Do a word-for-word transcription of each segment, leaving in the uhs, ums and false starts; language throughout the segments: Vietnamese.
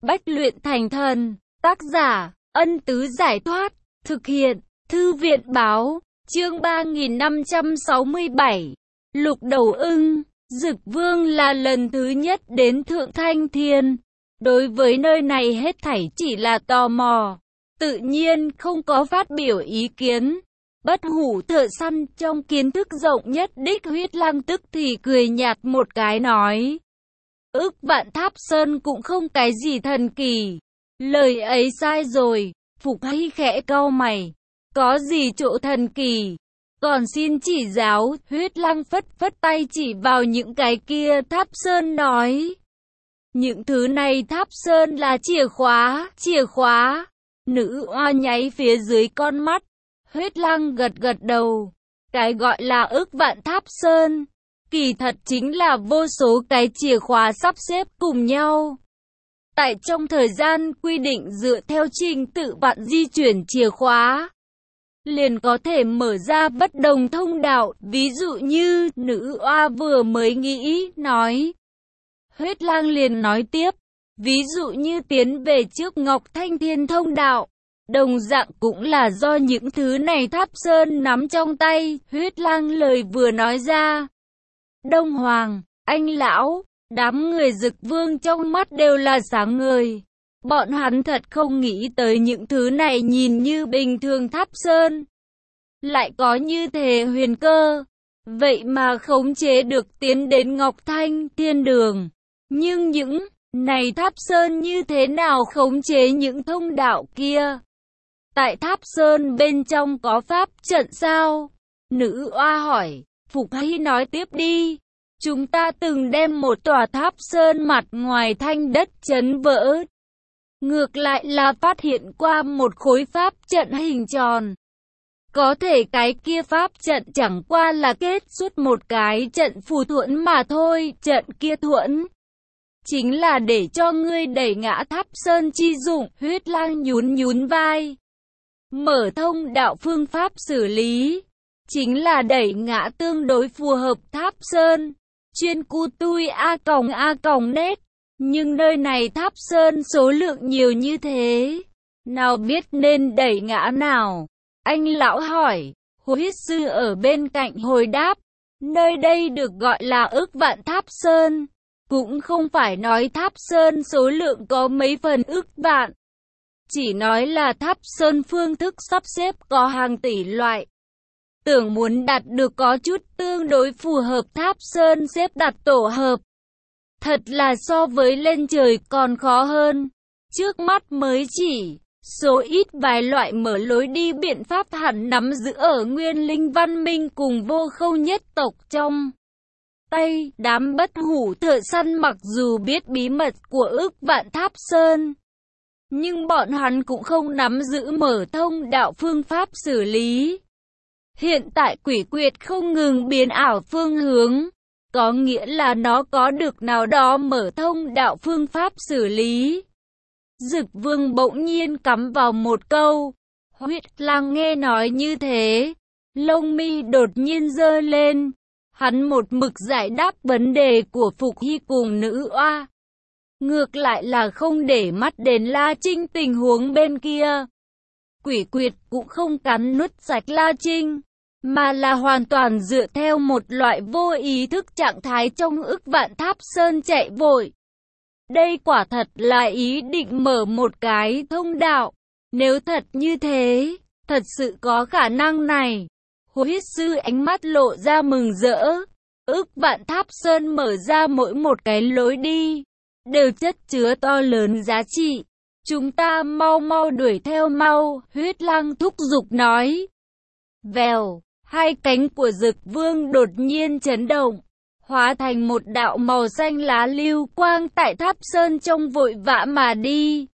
bách luyện thành thần. Tác giả, Ân Tứ Giải Thoát. Thực hiện, Thư viện Báo. Chương ba nghìn năm trăm sáu mươi bảy. Lục Đầu Ưng. Dực Vương là lần thứ nhất đến Thượng Thanh Thiên. Đối với nơi này hết thảy chỉ là tò mò, tự nhiên không có phát biểu ý kiến. Bất Hủ Thợ Săn trong kiến thức rộng nhất đích Huyết Lăng tức thì cười nhạt một cái nói: Ức Vạn Tháp Sơn cũng không cái gì thần kỳ. Lời ấy sai rồi. Phục Hy khẽ cau mày. Có gì chỗ thần kỳ? Còn xin chỉ giáo. Huyết Lăng phất phất tay chỉ vào những cái kia tháp sơn nói: Những thứ này tháp sơn là chìa khóa, chìa khóa. Nữ oa nháy phía dưới con mắt. Huyết Lăng gật gật đầu. Cái gọi là ức vạn tháp sơn, kỳ thật chính là vô số cái chìa khóa sắp xếp cùng nhau. Tại trong thời gian quy định dựa theo trình tự bạn di chuyển chìa khóa, liền có thể mở ra bất đồng thông đạo. Ví dụ như nữ oa vừa mới nghĩ, nói. Huyết Lang liền nói tiếp. Ví dụ như tiến về trước Ngọc Thanh Thiên thông đạo, đồng dạng cũng là do những thứ này tháp sơn nắm trong tay. Huyết Lang lời vừa nói ra, Đông Hoàng, anh lão, đám người Dực Vương trong mắt đều là sáng ngời. Bọn hắn thật không nghĩ tới những thứ này nhìn như bình thường tháp sơn lại có như thế huyền cơ, vậy mà khống chế được tiến đến Ngọc Thanh Thiên đường. Nhưng những này tháp sơn như thế nào khống chế những thông đạo kia? Tại tháp sơn bên trong có pháp trận sao? Nữ oa hỏi. Phục Hy nói tiếp đi. Chúng ta từng đem một tòa tháp sơn mặt ngoài thanh đất chấn vỡ. Ngược lại là phát hiện qua một khối pháp trận hình tròn. Có thể cái kia pháp trận chẳng qua là kết xuất một cái trận phù thuẫn mà thôi. Trận kia thuẫn chính là để cho ngươi đẩy ngã tháp sơn chi dụng. Huyết Lang nhún nhún vai. Mở thông đạo phương pháp xử lý chính là đẩy ngã tương đối phù hợp tháp sơn. Chuyên cu tui a còng a còng nét. Nhưng nơi này tháp sơn số lượng nhiều như thế, nào biết nên đẩy ngã nào? Anh lão hỏi. Huyết sư ở bên cạnh hồi đáp. Nơi đây được gọi là ức vạn tháp sơn. Cũng không phải nói tháp sơn số lượng có mấy phần ức vạn. Chỉ nói là tháp sơn phương thức sắp xếp có hàng tỷ loại. Tưởng muốn đạt được có chút tương đối phù hợp tháp sơn xếp đặt tổ hợp, thật là so với lên trời còn khó hơn. Trước mắt mới chỉ số ít vài loại mở lối đi biện pháp hẳn nắm giữ ở Nguyên Linh văn minh cùng Vô Khâu nhất tộc trong tay. Đám Bất Hủ Thợ Săn mặc dù biết bí mật của ức vạn tháp sơn, nhưng bọn hắn cũng không nắm giữ mở thông đạo phương pháp xử lý. Hiện tại Quỷ Quyệt không ngừng biến ảo phương hướng, có nghĩa là nó có được nào đó mở thông đạo phương pháp xử lý. Dực Vương bỗng nhiên cắm vào một câu. Huyết Lang nghe nói như thế, lông mi đột nhiên giơ lên. Hắn một mực giải đáp vấn đề của Phục Hy cùng nữ oa, ngược lại là không để mắt đến La Trinh tình huống bên kia. Quỷ Quyệt cũng không cắn nuốt sạch La Trinh, mà là hoàn toàn dựa theo một loại vô ý thức trạng thái trong ức vạn tháp sơn chạy vội. Đây quả thật là ý định mở một cái thông đạo. Nếu thật như thế, thật sự có khả năng này. Huyết sư ánh mắt lộ ra mừng rỡ. Ức vạn tháp sơn mở ra mỗi một cái lối đi, đều chất chứa to lớn giá trị. Chúng ta mau mau đuổi theo mau. Huyết Lang thúc giục nói. Vèo. Hai cánh của Dực Vương đột nhiên chấn động, hóa thành một đạo màu xanh lá lưu quang tại tháp sơn trong vội vã mà đi.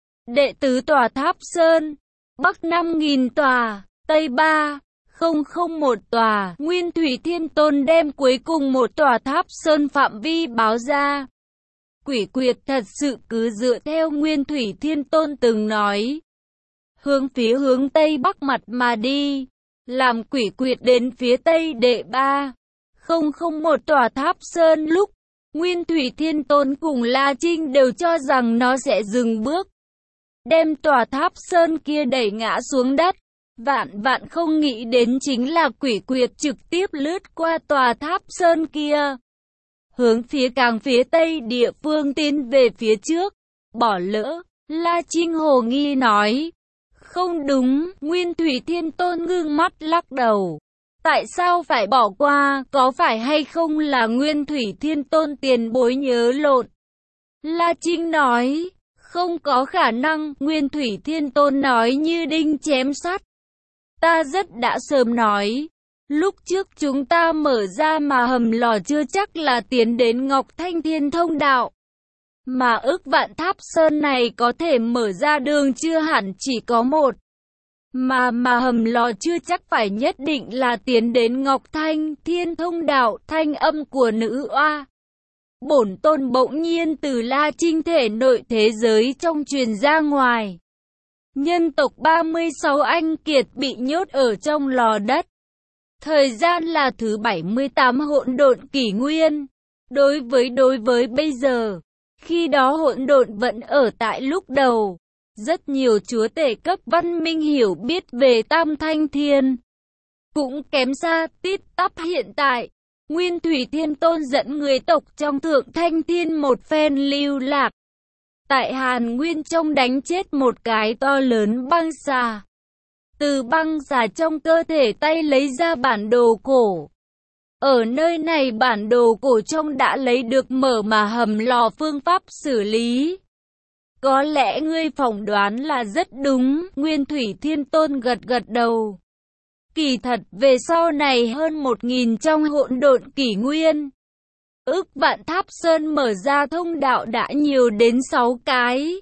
Đệ tứ tòa tháp sơn, Bắc năm nghìn tòa, Tây ba không không một tòa. Nguyên Thủy Thiên Tôn đem cuối cùng một tòa tháp sơn phạm vi báo ra. Quỷ Quyệt thật sự cứ dựa theo Nguyên Thủy Thiên Tôn từng nói, hướng phía hướng Tây Bắc mặt mà đi. Làm Quỷ Quyệt đến phía tây đệ ba không không một tòa tháp sơn lúc Nguyên Thủy Thiên Tôn cùng La Trinh đều cho rằng nó sẽ dừng bước, đem tòa tháp sơn kia đẩy ngã xuống đất. Vạn vạn không nghĩ đến chính là Quỷ Quyệt trực tiếp lướt qua tòa tháp sơn kia, hướng phía càng phía tây địa phương tiến về phía trước. Bỏ lỡ, La Trinh hồ nghi nói. Không đúng, Nguyên Thủy Thiên Tôn ngưng mắt lắc đầu. Tại sao phải bỏ qua, có phải hay không là Nguyên Thủy Thiên Tôn tiền bối nhớ lộn? La Trinh nói, không có khả năng, Nguyên Thủy Thiên Tôn nói như đinh chém sắt. Ta rất đã sớm nói, lúc trước chúng ta mở ra mà hầm lò chưa chắc là tiến đến Ngọc Thanh Thiên Thông đạo. Mà ức vạn tháp sơn này có thể mở ra đường chưa hẳn chỉ có một. Mà mà hầm lò chưa chắc phải nhất định là tiến đến Ngọc Thanh Thiên Thông đạo. Thanh âm của nữ oa bổn tôn bỗng nhiên từ La Trinh thể nội thế giới trong truyền ra ngoài. Nhân tộc ba mươi sáu anh kiệt bị nhốt ở trong lò đất. Thời gian là thứ bảy mươi tám hỗn độn kỷ nguyên. Đối với đối với bây giờ, khi đó hỗn độn vẫn ở tại lúc đầu. Rất nhiều chúa tể cấp văn minh hiểu biết về Tam Thanh Thiên cũng kém xa tít tắp hiện tại. Nguyên Thủy Thiên Tôn dẫn người tộc trong Thượng Thanh Thiên một phen lưu lạc. Tại Hàn Nguyên trong đánh chết một cái to lớn băng xà. Từ băng xà trong cơ thể tay lấy ra bản đồ cổ. Ở nơi này bản đồ cổ trong đã lấy được mở mà hầm lò phương pháp xử lý. Có lẽ ngươi phỏng đoán là rất đúng, Nguyên Thủy Thiên Tôn gật gật đầu. Kỳ thật về sau này hơn một nghìn trong hỗn độn kỷ nguyên. Ức vạn tháp sơn mở ra thông đạo đã nhiều đến sáu cái.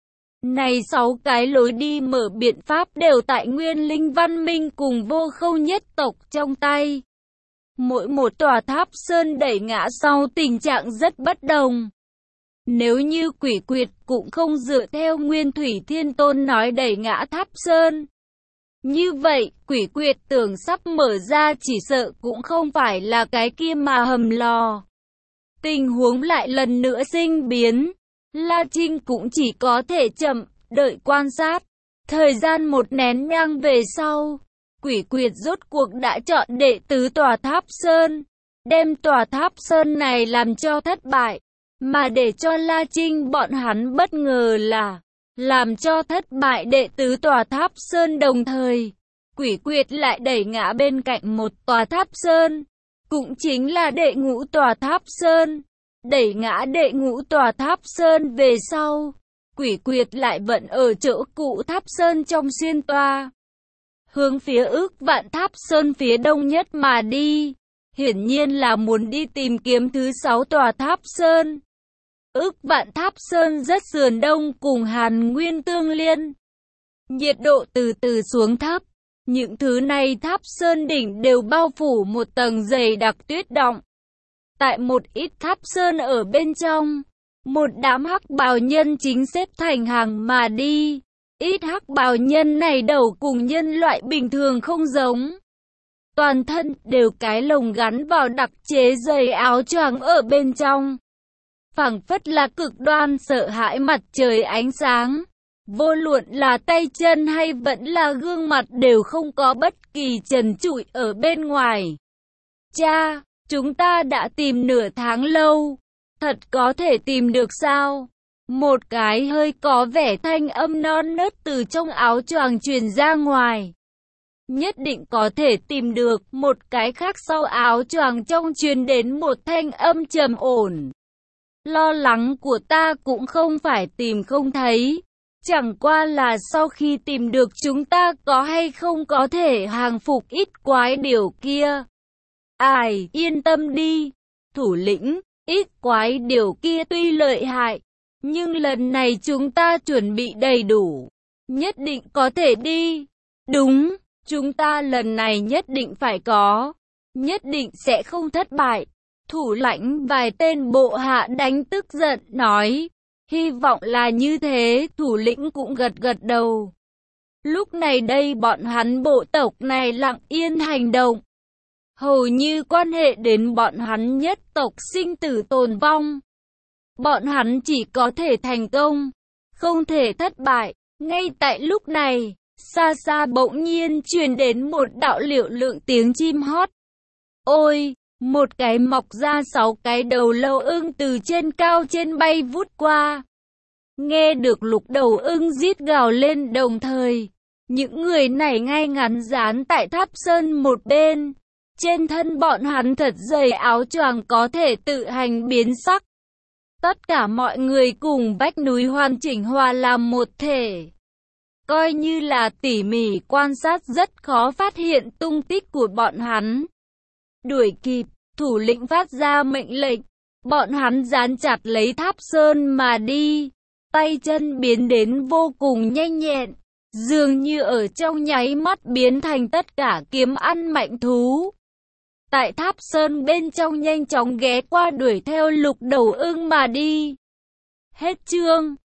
Này sáu cái lối đi mở biện pháp đều tại Nguyên Linh văn minh cùng Vô Khâu nhất tộc trong tay. Mỗi một tòa tháp sơn đẩy ngã sau tình trạng rất bất đồng. Nếu như Quỷ Quyệt cũng không dựa theo Nguyên Thủy Thiên Tôn nói đẩy ngã tháp sơn. Như vậy, Quỷ Quyệt tưởng sắp mở ra chỉ sợ cũng không phải là cái kia mà hầm lò. Tình huống lại lần nữa sinh biến. La Trinh cũng chỉ có thể chậm, đợi quan sát. Thời gian một nén nhang về sau, Quỷ Quyệt rốt cuộc đã chọn đệ tứ tòa tháp sơn. Đem tòa tháp sơn này làm cho thất bại. Mà để cho La Trinh bọn hắn bất ngờ là làm cho thất bại đệ tứ tòa tháp sơn đồng thời. Quỷ Quyệt lại đẩy ngã bên cạnh một tòa tháp sơn. Cũng chính là đệ ngũ tòa tháp sơn. Đẩy ngã đệ ngũ tòa tháp sơn về sau. Quỷ Quyệt lại vẫn ở chỗ cũ tháp sơn trong xuyên toa. Hướng phía ức vạn tháp sơn phía đông nhất mà đi. Hiển nhiên là muốn đi tìm kiếm thứ sáu tòa tháp sơn. Ức vạn tháp sơn rất sườn đông cùng Hàn Nguyên tương liên. Nhiệt độ từ từ xuống thấp. Những thứ này tháp sơn đỉnh đều bao phủ một tầng dày đặc tuyết động. Tại một ít tháp sơn ở bên trong, một đám hắc bào nhân chính xếp thành hàng mà đi. Ít hắc bào nhân này đầu cùng nhân loại bình thường không giống. Toàn thân đều cái lồng gắn vào đặc chế dày áo choàng ở bên trong. Phảng phất là cực đoan sợ hãi mặt trời ánh sáng. Vô luận là tay chân hay vẫn là gương mặt đều không có bất kỳ trần trụi ở bên ngoài. Cha, chúng ta đã tìm nửa tháng lâu. Thật có thể tìm được sao? Một cái hơi có vẻ thanh âm non nớt từ trong áo choàng truyền ra ngoài. Nhất định có thể tìm được. Một cái khác sau áo choàng trong truyền đến một thanh âm trầm ổn. Lo lắng của ta cũng không phải tìm không thấy. Chẳng qua là sau khi tìm được chúng ta có hay không có thể hàng phục ít quái điều kia. Ai, yên tâm đi. Thủ lĩnh, ít quái điều kia tuy lợi hại, nhưng lần này chúng ta chuẩn bị đầy đủ. Nhất định có thể đi. Đúng, chúng ta lần này nhất định phải có. Nhất định sẽ không thất bại. Thủ lãnh vài tên bộ hạ đánh tức giận nói. Hy vọng là như thế, thủ lĩnh cũng gật gật đầu. Lúc này đây bọn hắn bộ tộc này lặng yên hành động. hầu như quan hệ đến bọn hắn nhất tộc sinh tử tồn vong. Bọn hắn chỉ có thể thành công, không thể thất bại. Ngay tại lúc này, xa xa bỗng nhiên truyền đến một đạo liệu lượng tiếng chim hót. Ôi, một cái mọc ra sáu cái đầu lâu ưng từ trên cao trên bay vút qua. Nghe được Lục Đầu Ưng rít gào lên đồng thời, những người này ngay ngắn dán tại tháp sơn một bên. Trên thân bọn hắn thật dày áo choàng có thể tự hành biến sắc. Tất cả mọi người cùng vách núi hoàn chỉnh hòa làm một thể. Coi như là tỉ mỉ quan sát rất khó phát hiện tung tích của bọn hắn. Đuổi kịp, thủ lĩnh phát ra mệnh lệnh. Bọn hắn dán chặt lấy tháp sơn mà đi. Tay chân biến đến vô cùng nhanh nhẹn. Dường như ở trong nháy mắt biến thành tất cả kiếm ăn mạnh thú. Tại tháp sơn bên trong nhanh chóng ghé qua đuổi theo Lục Đầu Ưng mà đi. Hết chương.